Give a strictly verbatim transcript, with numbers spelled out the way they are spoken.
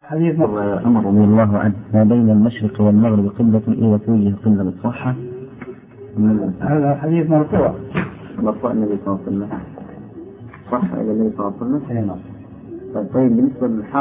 حديث عمر رضي الله عنه ما بين المشرق والمغرب قبلة إذا توجه قبلة صح؟ هذا حديث مرفوع مرفوع النبي صلى الله عليه وسلم صح إلى النبي صلى الله عليه وسلم. طيب بالنسبة للحاضر